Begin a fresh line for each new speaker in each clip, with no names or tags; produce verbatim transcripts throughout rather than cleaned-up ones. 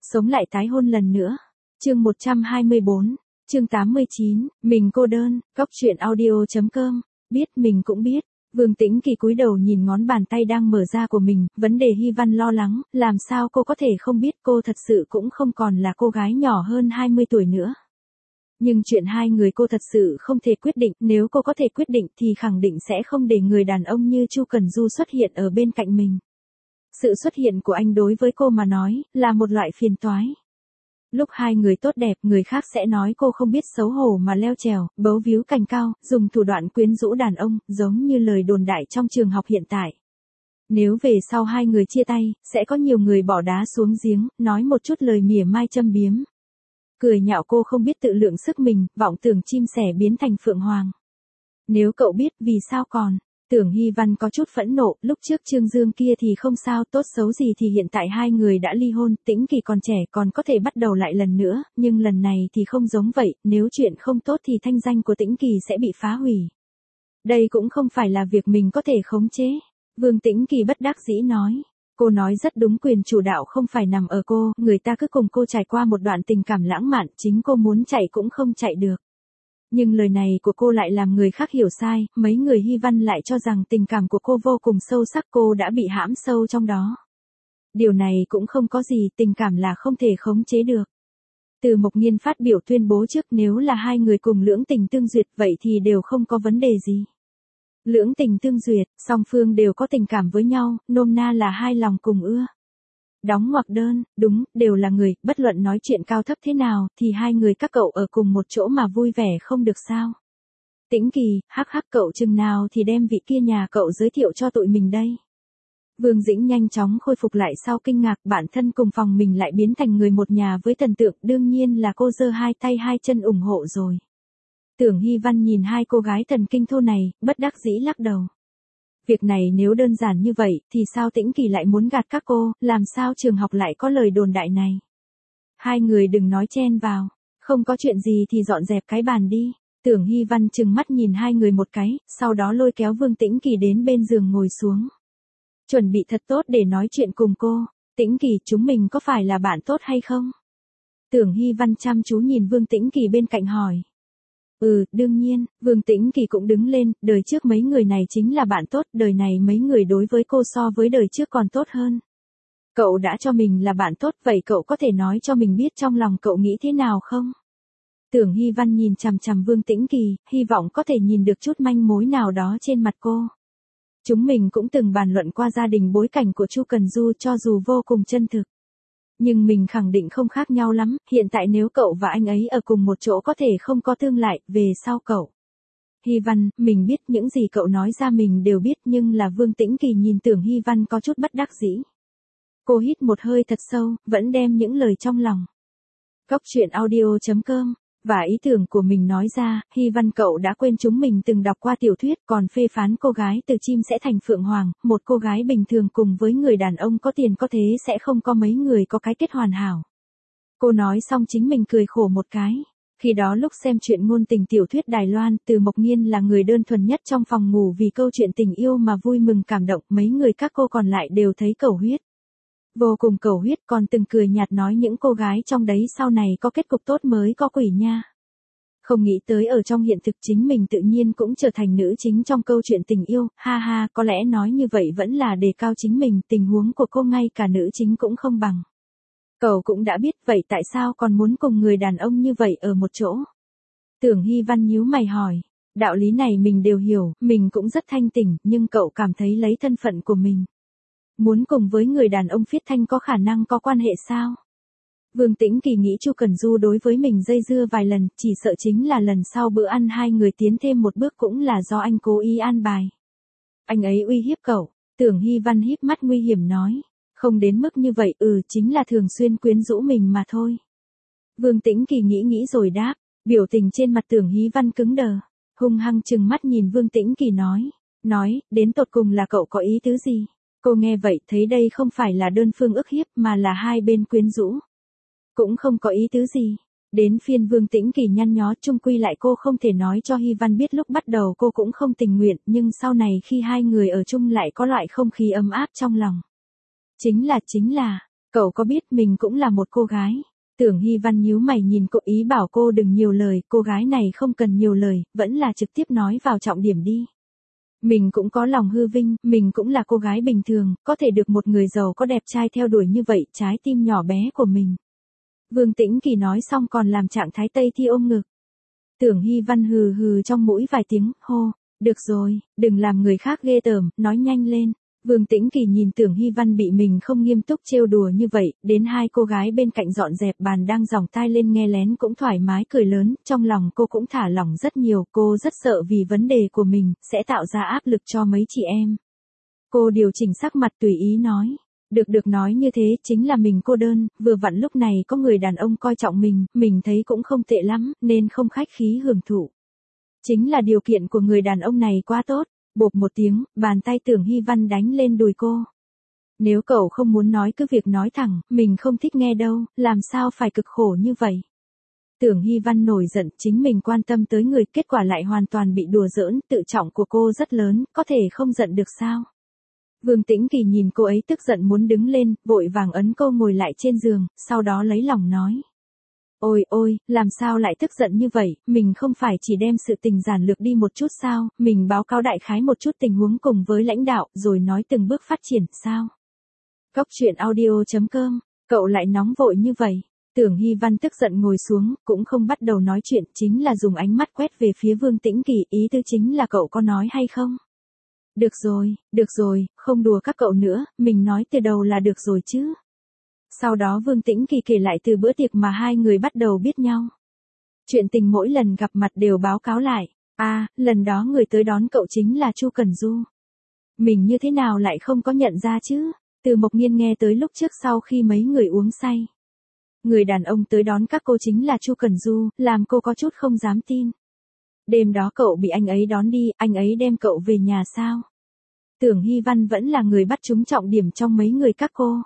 Sống lại tái hôn lần nữa. Chương một trăm hai mươi bốn, chương tám mươi chín, mình cô đơn, góc truyện audio chấm com, biết mình cũng biết. Vương Tĩnh Kỳ cúi đầu nhìn ngón bàn tay đang mở ra của mình, vấn đề Hy Văn lo lắng, làm sao cô có thể không biết cô thật sự cũng không còn là cô gái nhỏ hơn hai mươi tuổi nữa. Nhưng chuyện hai người cô thật sự không thể quyết định, nếu cô có thể quyết định thì khẳng định sẽ không để người đàn ông như Chu Cần Du xuất hiện ở bên cạnh mình. Sự xuất hiện của anh đối với cô mà nói, là một loại phiền toái. Lúc hai người tốt đẹp, người khác sẽ nói cô không biết xấu hổ mà leo trèo, bấu víu cành cao, dùng thủ đoạn quyến rũ đàn ông, giống như lời đồn đại trong trường học hiện tại. Nếu về sau hai người chia tay, sẽ có nhiều người bỏ đá xuống giếng, nói một chút lời mỉa mai châm biếm. Cười nhạo cô không biết tự lượng sức mình, vọng tưởng chim sẻ biến thành phượng hoàng. Nếu cậu biết vì sao còn, Tưởng Hy Văn có chút phẫn nộ, lúc trước Trương Dương kia thì không sao, tốt xấu gì thì hiện tại hai người đã ly hôn, Tĩnh Kỳ còn trẻ còn có thể bắt đầu lại lần nữa, nhưng lần này thì không giống vậy, nếu chuyện không tốt thì thanh danh của Tĩnh Kỳ sẽ bị phá hủy. Đây cũng không phải là việc mình có thể khống chế. Vương Tĩnh Kỳ bất đắc dĩ nói. Cô nói rất đúng, quyền chủ đạo không phải nằm ở cô, người ta cứ cùng cô trải qua một đoạn tình cảm lãng mạn, chính cô muốn chạy cũng không chạy được. Nhưng lời này của cô lại làm người khác hiểu sai, mấy người Hy Văn lại cho rằng tình cảm của cô vô cùng sâu sắc, cô đã bị hãm sâu trong đó. Điều này cũng không có gì, tình cảm là không thể khống chế được. Từ Mộc Nghiên phát biểu tuyên bố trước, nếu là hai người cùng lưỡng tình tương duyệt vậy thì đều không có vấn đề gì. Lưỡng tình tương duyệt, song phương đều có tình cảm với nhau, nôm na là hai lòng cùng ưa. Đóng ngoặc đơn, đúng, đều là người, bất luận nói chuyện cao thấp thế nào, thì hai người các cậu ở cùng một chỗ mà vui vẻ không được sao. Tĩnh Kỳ, hắc hắc, cậu chừng nào thì đem vị kia nhà cậu giới thiệu cho tụi mình đây. Vương Dĩnh nhanh chóng khôi phục lại sau kinh ngạc, bản thân cùng phòng mình lại biến thành người một nhà với Tần Tượng, đương nhiên là cô giơ hai tay hai chân ủng hộ rồi. Tưởng Hy Văn nhìn hai cô gái thần kinh thô này, bất đắc dĩ lắc đầu. Việc này nếu đơn giản như vậy, thì sao Tĩnh Kỳ lại muốn gạt các cô, làm sao trường học lại có lời đồn đại này. Hai người đừng nói chen vào, không có chuyện gì thì dọn dẹp cái bàn đi. Tưởng Hy Văn trừng mắt nhìn hai người một cái, sau đó lôi kéo Vương Tĩnh Kỳ đến bên giường ngồi xuống. Chuẩn bị thật tốt để nói chuyện cùng cô. Tĩnh Kỳ, chúng mình có phải là bạn tốt hay không? Tưởng Hy Văn chăm chú nhìn Vương Tĩnh Kỳ bên cạnh hỏi. Ừ, đương nhiên, Vương Tĩnh Kỳ cũng đứng lên, đời trước mấy người này chính là bạn tốt, đời này mấy người đối với cô so với đời trước còn tốt hơn. Cậu đã cho mình là bạn tốt, vậy cậu có thể nói cho mình biết trong lòng cậu nghĩ thế nào không? Tưởng Hy Văn nhìn chằm chằm Vương Tĩnh Kỳ, hy vọng có thể nhìn được chút manh mối nào đó trên mặt cô. Chúng mình cũng từng bàn luận qua gia đình bối cảnh của Chu Cần Du, cho dù vô cùng chân thực. Nhưng mình khẳng định không khác nhau lắm, hiện tại nếu cậu và anh ấy ở cùng một chỗ có thể không có tương lại, về sau cậu. Hy Văn, mình biết những gì cậu nói ra mình đều biết, nhưng là Vương Tĩnh Kỳ nhìn Tưởng Hy Văn có chút bất đắc dĩ. Cô hít một hơi thật sâu, vẫn đem những lời trong lòng. Góc truyện audio chấm com, và ý tưởng của mình nói ra, Hy Văn cậu đã quên chúng mình từng đọc qua tiểu thuyết, còn phê phán cô gái từ chim sẽ thành phượng hoàng, một cô gái bình thường cùng với người đàn ông có tiền có thế sẽ không có mấy người có cái kết hoàn hảo. Cô nói xong chính mình cười khổ một cái. Khi đó lúc xem chuyện ngôn tình tiểu thuyết Đài Loan, Từ Mộc Nghiên là người đơn thuần nhất trong phòng ngủ vì câu chuyện tình yêu mà vui mừng cảm động, mấy người các cô còn lại đều thấy cầu huyết. Vô cùng cầu huyết, còn từng cười nhạt nói những cô gái trong đấy sau này có kết cục tốt mới có quỷ nha. Không nghĩ tới ở trong hiện thực chính mình tự nhiên cũng trở thành nữ chính trong câu chuyện tình yêu, ha ha, có lẽ nói như vậy vẫn là đề cao chính mình, tình huống của cô ngay cả nữ chính cũng không bằng. Cậu cũng đã biết, vậy tại sao còn muốn cùng người đàn ông như vậy ở một chỗ? Tưởng Hy Văn nhíu mày hỏi, đạo lý này mình đều hiểu, mình cũng rất thanh tỉnh, nhưng cậu cảm thấy lấy thân phận của mình. Muốn cùng với người đàn ông phiết thanh có khả năng có quan hệ sao? Vương Tĩnh Kỳ nghĩ Chu Cần Du đối với mình dây dưa vài lần, chỉ sợ chính là lần sau bữa ăn hai người tiến thêm một bước cũng là do anh cố ý an bài. Anh ấy uy hiếp cậu, Tưởng Hy Văn híp mắt nguy hiểm nói. Không đến mức như vậy, ừ, chính là thường xuyên quyến rũ mình mà thôi. Vương Tĩnh Kỳ nghĩ nghĩ rồi đáp, biểu tình trên mặt Tưởng Hy Văn cứng đờ, hung hăng trừng mắt nhìn Vương Tĩnh Kỳ nói, nói, đến tột cùng là cậu có ý tứ gì? Cô nghe vậy thấy đây không phải là đơn phương ức hiếp mà là hai bên quyến rũ. Cũng không có ý tứ gì. Đến phiên Vương Tĩnh Kỳ nhăn nhó, chung quy lại cô không thể nói cho Hy Văn biết lúc bắt đầu cô cũng không tình nguyện, nhưng sau này khi hai người ở chung lại có loại không khí ấm áp trong lòng. Chính là, chính là, Cậu có biết mình cũng là một cô gái. Tưởng Hy Văn nhíu mày nhìn cô, ý bảo cô đừng nhiều lời, cô gái này không cần nhiều lời, vẫn là trực tiếp nói vào trọng điểm đi. Mình cũng có lòng hư vinh, mình cũng là cô gái bình thường, có thể được một người giàu có đẹp trai theo đuổi như vậy, trái tim nhỏ bé của mình. Vương Tĩnh Kỳ nói xong còn làm trạng thái Tây Thi ôm ngực. Tưởng Hy Văn hừ hừ trong mũi vài tiếng, hô, được rồi, đừng làm người khác ghê tởm, nói nhanh lên. Vương Tĩnh Kỳ nhìn Tưởng Hy Văn bị mình không nghiêm túc trêu đùa như vậy, đến hai cô gái bên cạnh dọn dẹp bàn đang giòng tai lên nghe lén cũng thoải mái cười lớn, trong lòng cô cũng thả lỏng rất nhiều, cô rất sợ vì vấn đề của mình, sẽ tạo ra áp lực cho mấy chị em. Cô điều chỉnh sắc mặt tùy ý nói, được được nói như thế chính là mình cô đơn, vừa vặn lúc này có người đàn ông coi trọng mình, mình thấy cũng không tệ lắm, nên không khách khí hưởng thụ. Chính là điều kiện của người đàn ông này quá tốt. Bộp một tiếng, bàn tay Tưởng Hy Văn đánh lên đùi cô. Nếu cậu không muốn nói cứ việc nói thẳng, mình không thích nghe đâu, làm sao phải cực khổ như vậy. Tưởng Hy Văn nổi giận, chính mình quan tâm tới người, kết quả lại hoàn toàn bị đùa giỡn, tự trọng của cô rất lớn, có thể không giận được sao. Vương Tĩnh Kỳ nhìn cô ấy tức giận muốn đứng lên, vội vàng ấn cô ngồi lại trên giường, sau đó lấy lòng nói. Ôi ôi, làm sao lại tức giận như vậy, mình không phải chỉ đem sự tình giản lược đi một chút sao, mình báo cáo đại khái một chút tình huống cùng với lãnh đạo, rồi nói từng bước phát triển, sao? Cóc truyện audio chấm com, cậu lại nóng vội như vậy. Tưởng Hy Văn tức giận ngồi xuống, cũng không bắt đầu nói chuyện, chính là dùng ánh mắt quét về phía Vương Tĩnh Kỳ, ý tư chính là cậu có nói hay không? Được rồi, được rồi, không đùa các cậu nữa, mình nói từ đầu là được rồi chứ. Sau đó Vương Tĩnh Kỳ kể lại từ bữa tiệc mà hai người bắt đầu biết nhau. Chuyện tình mỗi lần gặp mặt đều báo cáo lại. À, lần đó người tới đón cậu chính là Chu Cẩn Du. Mình như thế nào lại không có nhận ra chứ? Từ Mộc Nghiên nghe tới lúc trước sau khi mấy người uống say. Người đàn ông tới đón các cô chính là Chu Cẩn Du, làm cô có chút không dám tin. Đêm đó cậu bị anh ấy đón đi, anh ấy đem cậu về nhà sao? Tưởng Hy Văn vẫn là người bắt trúng trọng điểm trong mấy người các cô.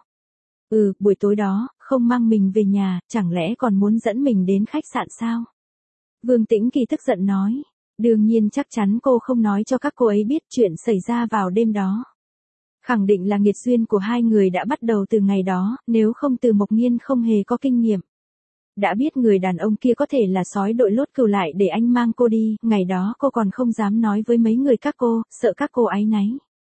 Ừ, buổi tối đó, không mang mình về nhà, chẳng lẽ còn muốn dẫn mình đến khách sạn sao? Vương Tĩnh Kỳ tức giận nói. Đương nhiên chắc chắn cô không nói cho các cô ấy biết chuyện xảy ra vào đêm đó. Khẳng định là nghiệt duyên của hai người đã bắt đầu từ ngày đó, nếu không Từ Mộc Nghiên không hề có kinh nghiệm. Đã biết người đàn ông kia có thể là sói đội lốt cừu lại để anh mang cô đi, ngày đó cô còn không dám nói với mấy người các cô, sợ các cô áy náy.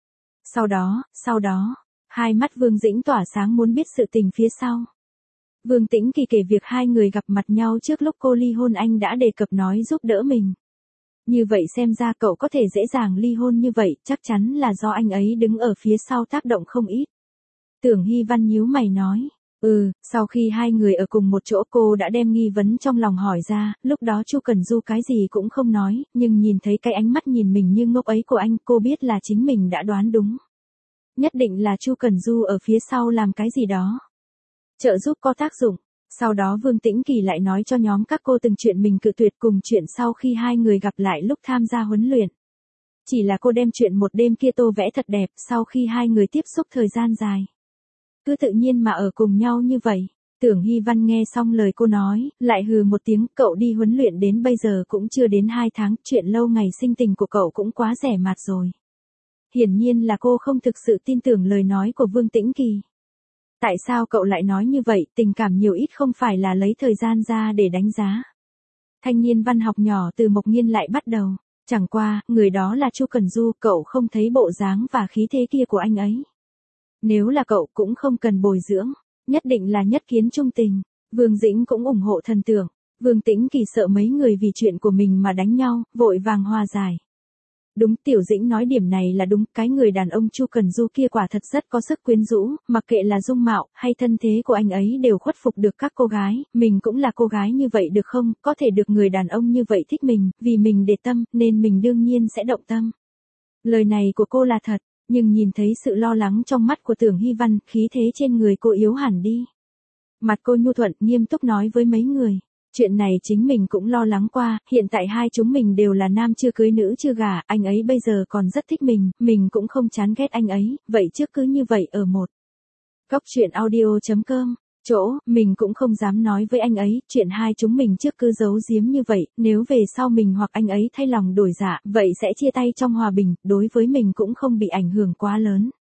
Sau đó, sau đó... Hai mắt Vương Dĩnh tỏa sáng muốn biết sự tình phía sau. Vương Tĩnh Kỳ kể việc hai người gặp mặt nhau trước lúc cô ly hôn, anh đã đề cập nói giúp đỡ mình. Như vậy xem ra cậu có thể dễ dàng ly hôn như vậy, chắc chắn là do anh ấy đứng ở phía sau tác động không ít. Tưởng Hy Văn nhíu mày nói. Ừ, sau khi hai người ở cùng một chỗ cô đã đem nghi vấn trong lòng hỏi ra, lúc đó Chu Cẩn Du cái gì cũng không nói, nhưng nhìn thấy cái ánh mắt nhìn mình như ngốc ấy của anh, cô biết là chính mình đã đoán đúng. Nhất định là Chu Cẩn Du ở phía sau làm cái gì đó. Trợ giúp có tác dụng. Sau đó Vương Tĩnh Kỳ lại nói cho nhóm các cô từng chuyện mình cự tuyệt cùng chuyện sau khi hai người gặp lại lúc tham gia huấn luyện. Chỉ là cô đem chuyện một đêm kia tô vẽ thật đẹp sau khi hai người tiếp xúc thời gian dài. Cứ tự nhiên mà ở cùng nhau như vậy. Tưởng Hy Văn nghe xong lời cô nói, lại hừ một tiếng, cậu đi huấn luyện đến bây giờ cũng chưa đến hai tháng, chuyện lâu ngày sinh tình của cậu cũng quá rẻ mạt rồi. Hiển nhiên là cô không thực sự tin tưởng lời nói của Vương Tĩnh Kỳ. Tại sao cậu lại nói như vậy, tình cảm nhiều ít không phải là lấy thời gian ra để đánh giá. Thanh niên văn học nhỏ Từ Mộc Nghiên lại bắt đầu. Chẳng qua, người đó là Chu Cẩn Du, cậu không thấy bộ dáng và khí thế kia của anh ấy. Nếu là cậu cũng không cần bồi dưỡng, nhất định là nhất kiến trung tình. Vương Dĩnh cũng ủng hộ thần tượng. Vương Tĩnh Kỳ sợ mấy người vì chuyện của mình mà đánh nhau, vội vàng hòa giải. Đúng, Tiểu Dĩnh nói điểm này là đúng, cái người đàn ông Chu Cẩn Du kia quả thật rất có sức quyến rũ, mặc kệ là dung mạo hay thân thế của anh ấy đều khuất phục được các cô gái, mình cũng là cô gái như vậy được không, có thể được người đàn ông như vậy thích mình, vì mình để tâm, nên mình đương nhiên sẽ động tâm. Lời này của cô là thật, nhưng nhìn thấy sự lo lắng trong mắt của Tưởng Hy Văn, khí thế trên người cô yếu hẳn đi. Mặt cô nhu thuận, nghiêm túc nói với mấy người. Chuyện này chính mình cũng lo lắng qua, hiện tại hai chúng mình đều là nam chưa cưới nữ chưa gả, anh ấy bây giờ còn rất thích mình, mình cũng không chán ghét anh ấy, vậy trước cứ như vậy ở một. Cóc truyện audio chấm com, chỗ, mình cũng không dám nói với anh ấy, chuyện hai chúng mình trước cứ giấu giếm như vậy, nếu về sau mình hoặc anh ấy thay lòng đổi dạ, vậy sẽ chia tay trong hòa bình, đối với mình cũng không bị ảnh hưởng quá lớn.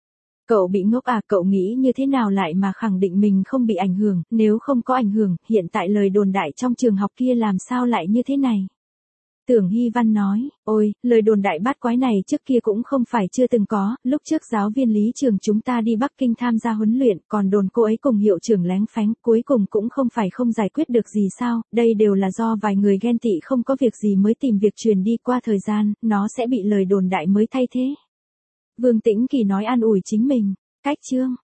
Cậu bị ngốc à, cậu nghĩ như thế nào lại mà khẳng định mình không bị ảnh hưởng, nếu không có ảnh hưởng, hiện tại lời đồn đại trong trường học kia làm sao lại như thế này? Tưởng Hy Văn nói, ôi, lời đồn đại bát quái này trước kia cũng không phải chưa từng có, lúc trước giáo viên lý trường chúng ta đi Bắc Kinh tham gia huấn luyện, còn đồn cô ấy cùng hiệu trưởng lén phánh, cuối cùng cũng không phải không giải quyết được gì sao, đây đều là do vài người ghen tị không có việc gì mới tìm việc truyền đi, qua thời gian, nó sẽ bị lời đồn đại mới thay thế. Vương Tĩnh Kỳ nói an ủi chính mình, cách chương